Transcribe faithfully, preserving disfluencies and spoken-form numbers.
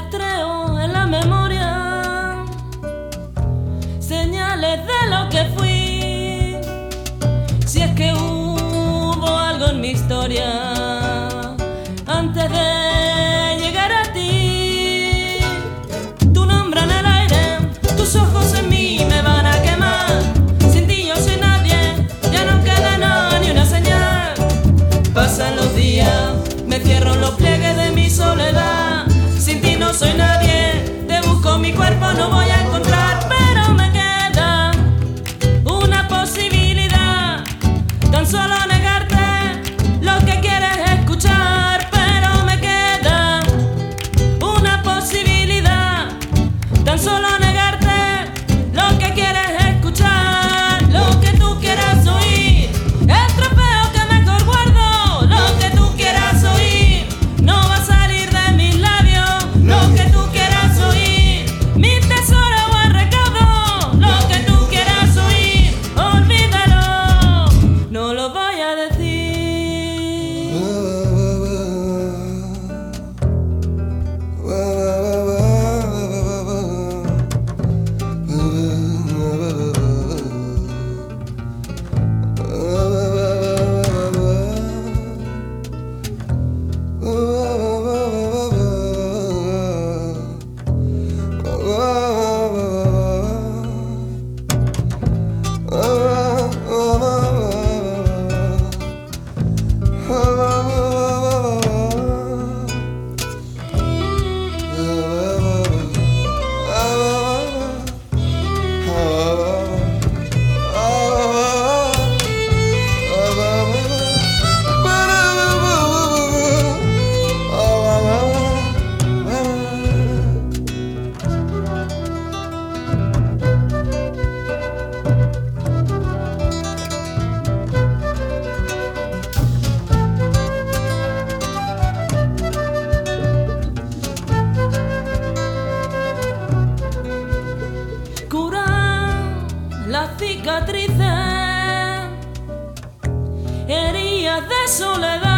rastreo en la memoria, señales de lo que fui, si es que hubo algo en mi historia antes de llegar a ti. Tu nombre en el aire, tus ojos en mí me van a quemar. Sin ti yo soy nadie, ya no queda nada ni una señal. Pasan los días, me cierro en los pliegues de mi soledad. Sin ti no soy nadie, te busco mi cuerpo, no voy a encontrar. Pero me queda una posibilidad, tan solo negarte lo que quieres escuchar. Pero me queda una posibilidad, tan solo negarte lo que quieres escuchar. Lo que tú quieras oír, el trofeo que mejor guardo. Lo que tú quieras oír no va a salir de mis labios. Lo que tú quieras oír, mi tesoro o el recaudo. Lo que tú quieras oír, olvídalo, no lo voy a decir. Curar las cicatrices, heridas de soledad.